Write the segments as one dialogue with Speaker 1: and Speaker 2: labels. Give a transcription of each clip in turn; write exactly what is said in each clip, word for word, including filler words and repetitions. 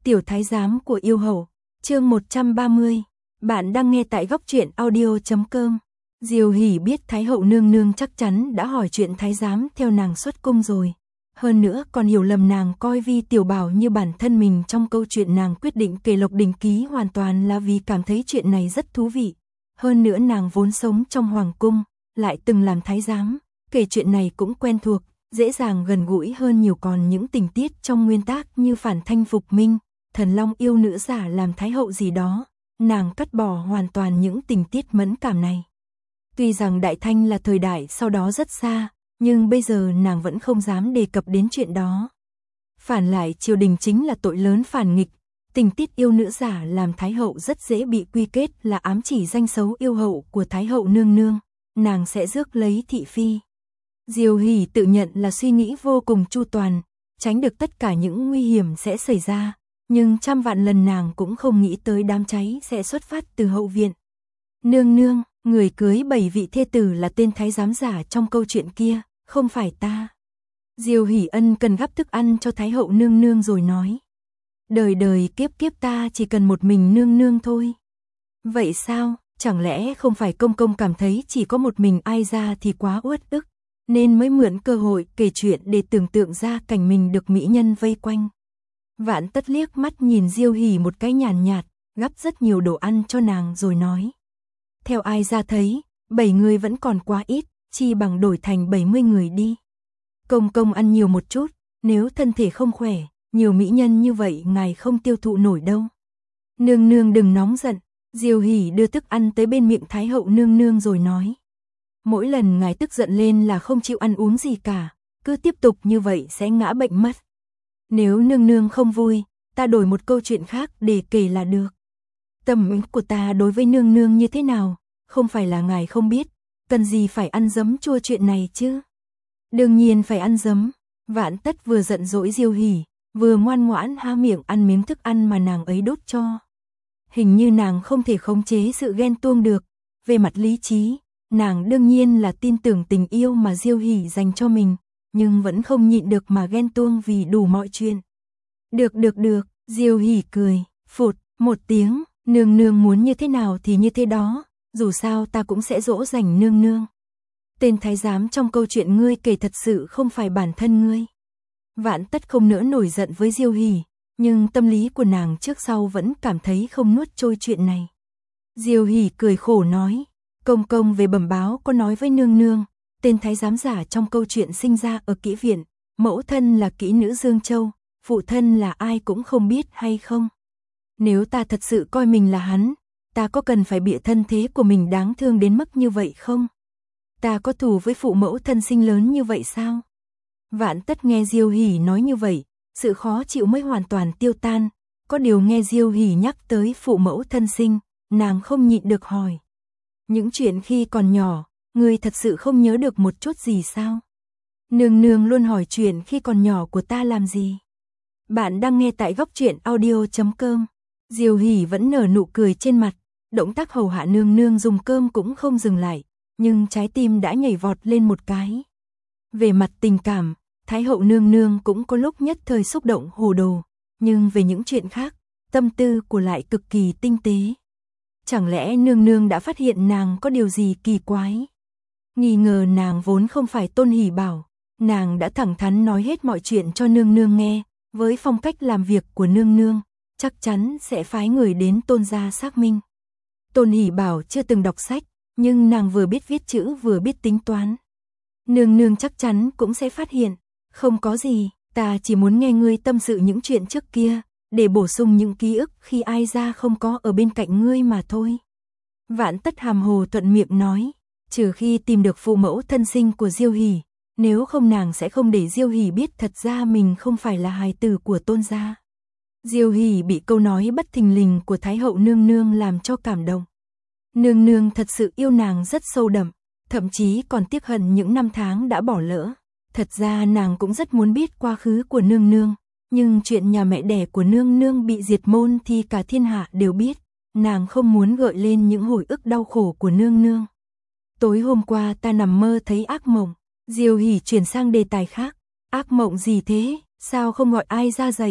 Speaker 1: Tiểu thái giám của yêu hậu, chương một trăm ba mươi. Bạn đang nghe tại góc truyện audio chấm com. Diêu Hỷ biết Thái hậu nương nương chắc chắn đã hỏi chuyện thái giám theo nàng xuất cung rồi. Hơn nữa còn hiểu lầm nàng coi Vi Tiểu Bảo như bản thân mình trong câu chuyện nàng quyết định kể Lộc Đình Ký hoàn toàn là vì cảm thấy chuyện này rất thú vị. Hơn nữa nàng vốn sống trong hoàng cung, lại từng làm thái giám, kể chuyện này cũng quen thuộc, dễ dàng gần gũi hơn nhiều, còn những tình tiết trong nguyên tác như phản thanh phục minh, thần long yêu nữ giả làm thái hậu gì đó, nàng cắt bỏ hoàn toàn những tình tiết mẫn cảm này. Tuy rằng Đại Thanh là thời đại sau đó rất xa, nhưng bây giờ nàng vẫn không dám đề cập đến chuyện đó. Phản lại triều đình chính là tội lớn phản nghịch, tình tiết yêu nữ giả làm thái hậu rất dễ bị quy kết là ám chỉ danh xấu yêu hậu của thái hậu nương nương, nàng sẽ rước lấy thị phi. Diêu Hỷ tự nhận là suy nghĩ vô cùng chu toàn, tránh được tất cả những nguy hiểm sẽ xảy ra, nhưng trăm vạn lần nàng cũng không nghĩ tới đám cháy sẽ xuất phát từ hậu viện. Nương nương, người cưới bảy vị thê tử là tên thái giám giả trong câu chuyện kia, không phải ta. Diêu Hỷ ân cần gắp thức ăn cho thái hậu nương nương rồi nói. Đời đời kiếp kiếp ta chỉ cần một mình nương nương thôi. Vậy sao, chẳng lẽ không phải công công cảm thấy chỉ có một mình ai ra thì quá uất ức, nên mới mượn cơ hội kể chuyện để tưởng tượng ra cảnh mình được mỹ nhân vây quanh. Vạn Tất liếc mắt nhìn Diêu Hỷ một cái nhàn nhạt, gắp rất nhiều đồ ăn cho nàng rồi nói. Theo ai ra thấy, bảy người vẫn còn quá ít, chi bằng đổi thành bảy mươi người đi. Công công ăn nhiều một chút, nếu thân thể không khỏe, nhiều mỹ nhân như vậy ngài không tiêu thụ nổi đâu. Nương nương đừng nóng giận, Diêu Hỷ đưa thức ăn tới bên miệng thái hậu nương nương rồi nói. Mỗi lần ngài tức giận lên là không chịu ăn uống gì cả, cứ tiếp tục như vậy sẽ ngã bệnh mất. Nếu nương nương không vui, ta đổi một câu chuyện khác để kể là được. Tâm ý của ta đối với nương nương như thế nào, không phải là ngài không biết, cần gì phải ăn dấm chua chuyện này chứ. Đương nhiên phải ăn dấm. Vạn Tất vừa giận dỗi Diêu Hỷ, vừa ngoan ngoãn há miệng ăn miếng thức ăn mà nàng ấy đút cho. Hình như nàng không thể khống chế sự ghen tuông được, về mặt lý trí, nàng đương nhiên là tin tưởng tình yêu mà Diêu Hỷ dành cho mình, nhưng vẫn không nhịn được mà ghen tuông vì đủ mọi chuyện. Được được được, Diêu Hỷ cười, phụt, một tiếng, nương nương muốn như thế nào thì như thế đó, dù sao ta cũng sẽ dỗ dành nương nương. Tên thái giám trong câu chuyện ngươi kể thật sự không phải bản thân ngươi. Vạn Tất không nỡ nổi giận với Diêu Hỷ, nhưng tâm lý của nàng trước sau vẫn cảm thấy không nuốt trôi chuyện này. Diêu Hỷ cười khổ nói, công công về bẩm báo có nói với nương nương, tên thái giám giả trong câu chuyện sinh ra ở kỹ viện, mẫu thân là kỹ nữ Dương Châu, phụ thân là ai cũng không biết hay không. Nếu ta thật sự coi mình là hắn, ta có cần phải bịa thân thế của mình đáng thương đến mức như vậy không? Ta có thù với phụ mẫu thân sinh lớn như vậy sao? Vạn Tất nghe Diêu Hỷ nói như vậy, sự khó chịu mới hoàn toàn tiêu tan, có điều nghe Diêu Hỷ nhắc tới phụ mẫu thân sinh, nàng không nhịn được hỏi. Những chuyện khi còn nhỏ, ngươi thật sự không nhớ được một chút gì sao? Nương nương luôn hỏi chuyện khi còn nhỏ của ta làm gì? Bạn đang nghe tại góc truyện audio chấm com. Diêu Hỷ vẫn nở nụ cười trên mặt, động tác hầu hạ nương nương dùng cơm cũng không dừng lại, nhưng trái tim đã nhảy vọt lên một cái. Về mặt tình cảm, Thái hậu nương nương cũng có lúc nhất thời xúc động hồ đồ, nhưng về những chuyện khác, tâm tư của lại cực kỳ tinh tế. Chẳng lẽ nương nương đã phát hiện nàng có điều gì kỳ quái? Nghi ngờ nàng vốn không phải Tôn Hỷ Bảo, nàng đã thẳng thắn nói hết mọi chuyện cho nương nương nghe, với phong cách làm việc của nương nương, chắc chắn sẽ phái người đến Tôn gia xác minh. Tôn Hỷ Bảo chưa từng đọc sách, nhưng nàng vừa biết viết chữ vừa biết tính toán. Nương nương chắc chắn cũng sẽ phát hiện, không có gì, ta chỉ muốn nghe ngươi tâm sự những chuyện trước kia, để bổ sung những ký ức khi ai ra không có ở bên cạnh ngươi mà thôi. Vạn Tất hàm hồ thuận miệng nói, trừ khi tìm được phụ mẫu thân sinh của Diêu Hỷ, nếu không nàng sẽ không để Diêu Hỷ biết thật ra mình không phải là hài tử của Tôn gia. Diêu Hỷ bị câu nói bất thình lình của Thái hậu nương nương làm cho cảm động. Nương nương thật sự yêu nàng rất sâu đậm, thậm chí còn tiếc hận những năm tháng đã bỏ lỡ. Thật ra nàng cũng rất muốn biết quá khứ của nương nương, nhưng chuyện nhà mẹ đẻ của nương nương bị diệt môn thì cả thiên hạ đều biết, nàng không muốn gợi lên những hồi ức đau khổ của nương nương. Tối hôm qua ta nằm mơ thấy ác mộng. Diêu Hỷ chuyển sang đề tài khác. Ác mộng gì thế, sao không gọi ai ra dậy?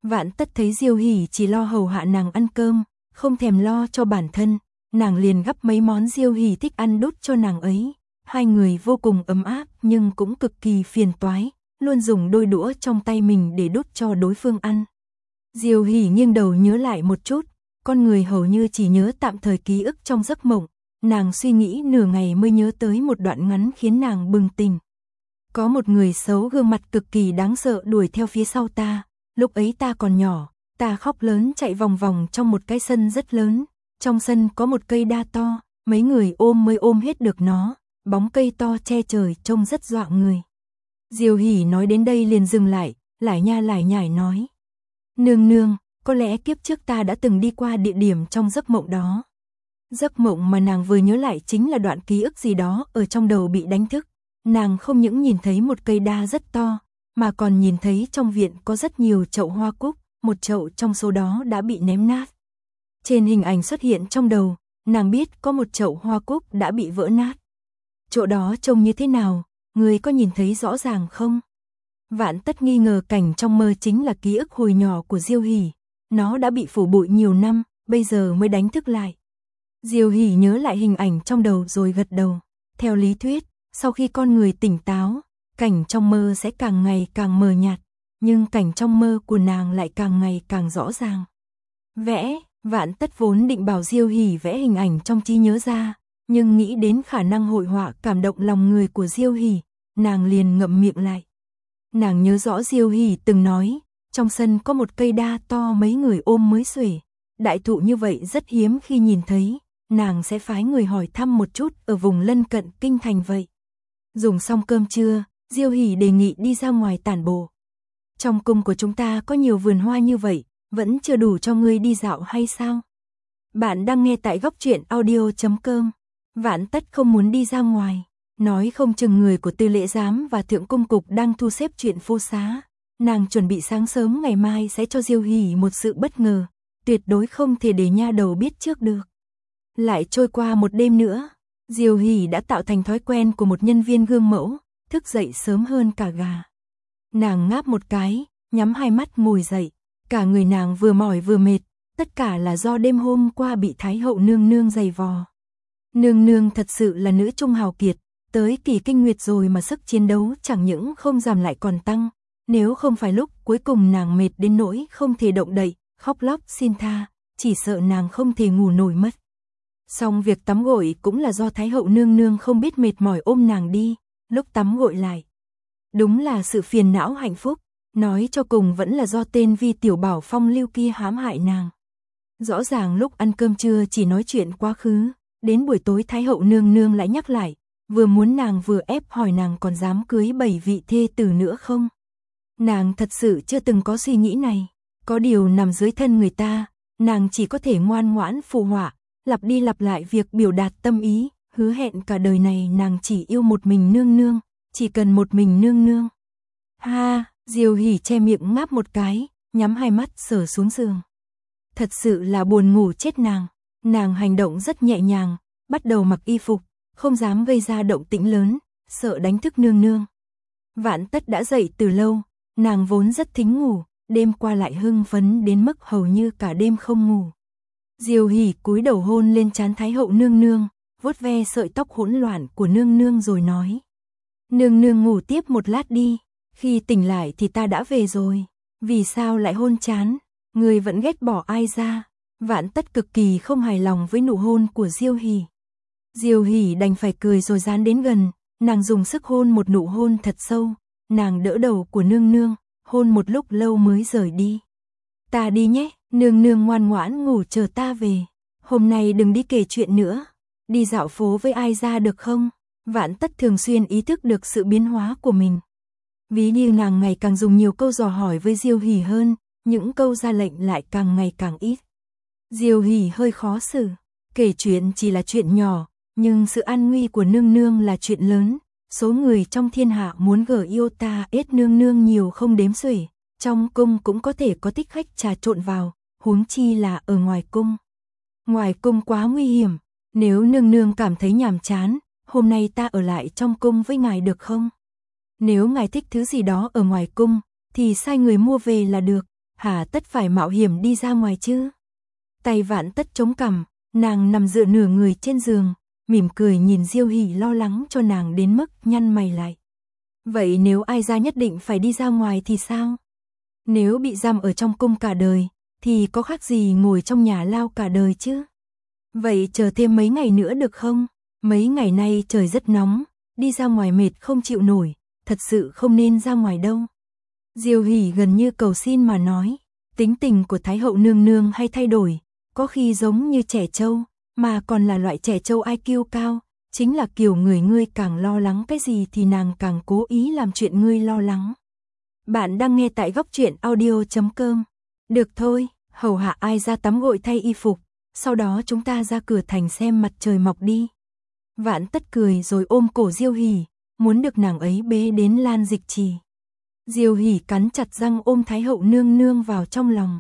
Speaker 1: Vạn Tất thấy Diêu Hỷ chỉ lo hầu hạ nàng ăn cơm, không thèm lo cho bản thân, nàng liền gắp mấy món Diêu Hỷ thích ăn đút cho nàng ấy. Hai người vô cùng ấm áp nhưng cũng cực kỳ phiền toái, luôn dùng đôi đũa trong tay mình để đút cho đối phương ăn. Diêu Hỷ nghiêng đầu nhớ lại một chút, con người hầu như chỉ nhớ tạm thời ký ức trong giấc mộng, nàng suy nghĩ nửa ngày mới nhớ tới một đoạn ngắn khiến nàng bừng tỉnh. Có một người xấu gương mặt cực kỳ đáng sợ đuổi theo phía sau ta, lúc ấy ta còn nhỏ, ta khóc lớn chạy vòng vòng trong một cái sân rất lớn, trong sân có một cây đa to, mấy người ôm mới ôm hết được nó, bóng cây to che trời trông rất dọa người. Diêu Hỷ nói đến đây liền dừng lại, lải nha lải nhải nói. Nương nương, có lẽ kiếp trước ta đã từng đi qua địa điểm trong giấc mộng đó. Giấc mộng mà nàng vừa nhớ lại chính là đoạn ký ức gì đó ở trong đầu bị đánh thức. Nàng không những nhìn thấy một cây đa rất to, mà còn nhìn thấy trong viện có rất nhiều chậu hoa cúc, một chậu trong số đó đã bị ném nát. Trên hình ảnh xuất hiện trong đầu, nàng biết có một chậu hoa cúc đã bị vỡ nát. Chỗ đó trông như thế nào, người có nhìn thấy rõ ràng không? Vạn Tất nghi ngờ cảnh trong mơ chính là ký ức hồi nhỏ của Diêu Hỷ, nó đã bị phủ bụi nhiều năm, bây giờ mới đánh thức lại. Diêu Hỷ nhớ lại hình ảnh trong đầu rồi gật đầu. Theo lý thuyết, sau khi con người tỉnh táo, cảnh trong mơ sẽ càng ngày càng mờ nhạt, nhưng cảnh trong mơ của nàng lại càng ngày càng rõ ràng. Vẽ, Vạn Tất vốn định bảo Diêu Hỷ vẽ hình ảnh trong trí nhớ ra, nhưng nghĩ đến khả năng hội họa cảm động lòng người của Diêu Hỷ, nàng liền ngậm miệng lại. Nàng nhớ rõ Diêu Hỷ từng nói, trong sân có một cây đa to mấy người ôm mới xuể, đại thụ như vậy rất hiếm khi nhìn thấy, nàng sẽ phái người hỏi thăm một chút ở vùng lân cận kinh thành vậy. Dùng xong cơm trưa, Diêu Hỷ đề nghị đi ra ngoài tản bộ. Trong cung của chúng ta có nhiều vườn hoa như vậy, vẫn chưa đủ cho ngươi đi dạo hay sao? Bạn đang nghe tại góc truyện audio chấm com. Vạn Tất không muốn đi ra ngoài, nói không chừng người của Tư Lễ Giám và Thượng Cung Cục đang thu xếp chuyện phố xá. Nàng chuẩn bị sáng sớm ngày mai sẽ cho Diêu Hỷ một sự bất ngờ, tuyệt đối không thể để nha đầu biết trước được. Lại trôi qua một đêm nữa, Diêu Hỷ đã tạo thành thói quen của một nhân viên gương mẫu, thức dậy sớm hơn cả gà. Nàng ngáp một cái, nhắm hai mắt ngồi dậy, cả người nàng vừa mỏi vừa mệt, tất cả là do đêm hôm qua bị Thái hậu nương nương giày vò. Nương nương thật sự là nữ trung hào kiệt, tới kỳ kinh nguyệt rồi mà sức chiến đấu chẳng những không giảm lại còn tăng, nếu không phải lúc cuối cùng nàng mệt đến nỗi không thể động đậy, khóc lóc xin tha, chỉ sợ nàng không thể ngủ nổi mất. Xong việc tắm gội cũng là do Thái hậu nương nương không biết mệt mỏi ôm nàng đi, lúc tắm gội lại. Đúng là sự phiền não hạnh phúc, nói cho cùng vẫn là do tên Vi Tiểu Bảo phong lưu kia hãm hại nàng. Rõ ràng lúc ăn cơm trưa chỉ nói chuyện quá khứ, đến buổi tối Thái hậu nương nương lại nhắc lại, vừa muốn nàng vừa ép hỏi nàng còn dám cưới bảy vị thê tử nữa không. Nàng thật sự chưa từng có suy nghĩ này, có điều nằm dưới thân người ta, nàng chỉ có thể ngoan ngoãn phụ họa, lặp đi lặp lại việc biểu đạt tâm ý, hứa hẹn cả đời này nàng chỉ yêu một mình nương nương, chỉ cần một mình nương nương. Ha, Diêu Hỷ che miệng ngáp một cái, nhắm hai mắt sờ xuống giường. Thật sự là buồn ngủ chết nàng, nàng hành động rất nhẹ nhàng, bắt đầu mặc y phục, không dám gây ra động tĩnh lớn, sợ đánh thức nương nương. Vạn Tất đã dậy từ lâu, nàng vốn rất thính ngủ, đêm qua lại hưng phấn đến mức hầu như cả đêm không ngủ. Diêu Hỷ cúi đầu hôn lên trán Thái hậu nương nương, vuốt ve sợi tóc hỗn loạn của nương nương rồi nói. Nương nương ngủ tiếp một lát đi, khi tỉnh lại thì ta đã về rồi, vì sao lại hôn trán, người vẫn ghét bỏ ai ra. Vạn Tất cực kỳ không hài lòng với nụ hôn của Diêu Hỷ. Diêu Hỷ đành phải cười rồi dán đến gần, nàng dùng sức hôn một nụ hôn thật sâu, nàng đỡ đầu của nương nương, hôn một lúc lâu mới rời đi. Ta đi nhé, nương nương ngoan ngoãn ngủ chờ ta về, hôm nay đừng đi kể chuyện nữa, đi dạo phố với ai ra được không? Vạn Tất thường xuyên ý thức được sự biến hóa của mình. Ví như nàng ngày càng dùng nhiều câu dò hỏi với Diêu Hỷ hơn, những câu ra lệnh lại càng ngày càng ít. Diêu Hỷ hơi khó xử, kể chuyện chỉ là chuyện nhỏ, nhưng sự an nguy của nương nương là chuyện lớn, số người trong thiên hạ muốn gở yêu ta ết nương nương nhiều không đếm xuể, trong cung cũng có thể có thích khách trà trộn vào, huống chi là ở ngoài cung. Ngoài cung quá nguy hiểm, nếu nương nương cảm thấy nhàm chán, hôm nay ta ở lại trong cung với ngài được không? Nếu ngài thích thứ gì đó ở ngoài cung, thì sai người mua về là được, hà tất phải mạo hiểm đi ra ngoài chứ? Tay Vạn Tất chống cằm, nàng nằm dựa nửa người trên giường, mỉm cười nhìn Diêu Hỷ lo lắng cho nàng đến mức nhăn mày lại. Vậy nếu ai ra nhất định phải đi ra ngoài thì sao? Nếu bị giam ở trong cung cả đời, thì có khác gì ngồi trong nhà lao cả đời chứ? Vậy chờ thêm mấy ngày nữa được không? Mấy ngày nay trời rất nóng, đi ra ngoài mệt không chịu nổi, thật sự không nên ra ngoài đâu. Diêu Hỷ gần như cầu xin mà nói, tính tình của Thái hậu nương nương hay thay đổi, có khi giống như trẻ trâu, mà còn là loại trẻ trâu i kiu cao, chính là kiểu người ngươi càng lo lắng cái gì thì nàng càng cố ý làm chuyện ngươi lo lắng. Bạn đang nghe tại góc truyện audio chấm com. Được thôi, hầu hạ ai ra tắm gội thay y phục, sau đó chúng ta ra cửa thành xem mặt trời mọc đi. Vạn Tất cười rồi ôm cổ Diêu Hỷ, muốn được nàng ấy bế đến Lan Dịch Trì. Diêu Hỷ cắn chặt răng ôm Thái hậu nương nương vào trong lòng.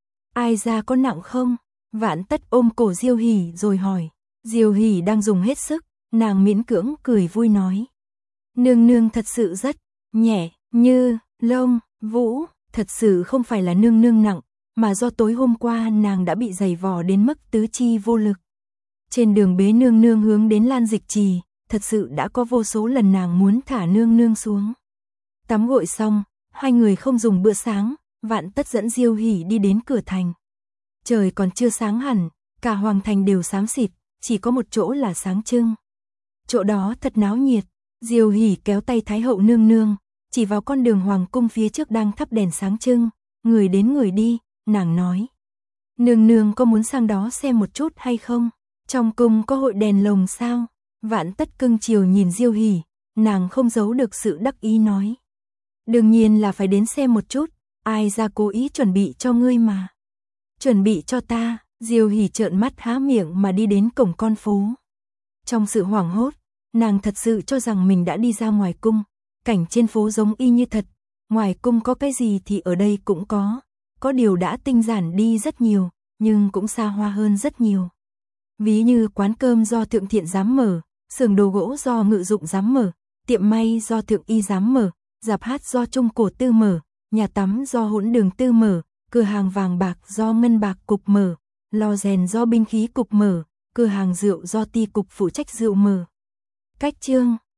Speaker 1: Ai ra có nặng không? Vạn Tất ôm cổ Diêu Hỷ rồi hỏi. Diêu Hỷ đang dùng hết sức, nàng miễn cưỡng cười vui nói. Nương nương thật sự rất nhẹ, như lông vũ, thật sự không phải là nương nương nặng, mà do tối hôm qua nàng đã bị giày vò đến mức tứ chi vô lực. Trên đường bế nương nương hướng đến Lan Dịch Trì, thật sự đã có vô số lần nàng muốn thả nương nương xuống. Tắm gội xong, hai người không dùng bữa sáng, Vạn Tất dẫn Diêu Hỷ đi đến cửa thành. Trời còn chưa sáng hẳn, cả hoàng thành đều xám xịt, chỉ có một chỗ là sáng trưng. Chỗ đó thật náo nhiệt, Diêu Hỷ kéo tay Thái hậu nương nương, chỉ vào con đường hoàng cung phía trước đang thắp đèn sáng trưng, người đến người đi, nàng nói. Nương nương có muốn sang đó xem một chút hay không? Trong cung có hội đèn lồng sao? Vạn Tất cưng chiều nhìn Diêu Hỷ, nàng không giấu được sự đắc ý nói. Đương nhiên là phải đến xem một chút, ai ra cố ý chuẩn bị cho ngươi mà. Chuẩn bị cho ta, Diêu Hỷ trợn mắt há miệng mà đi đến cổng con phố. Trong sự hoảng hốt, nàng thật sự cho rằng mình đã đi ra ngoài cung, cảnh trên phố giống y như thật, ngoài cung có cái gì thì ở đây cũng có, có điều đã tinh giản đi rất nhiều, nhưng cũng xa hoa hơn rất nhiều. Ví như quán cơm do Thượng Thiện giám mở, xưởng đồ gỗ do Ngự Dụng giám mở, tiệm may do Thượng Y giám mở, rạp hát do Trung Cổ Tư mở, nhà tắm do Hỗn Đường Tư mở, cửa hàng vàng bạc do Ngân Bạc Cục mở, lò rèn do Binh khí Cục mở, cửa hàng rượu do Ty Cục phụ trách rượu mở. Cách chương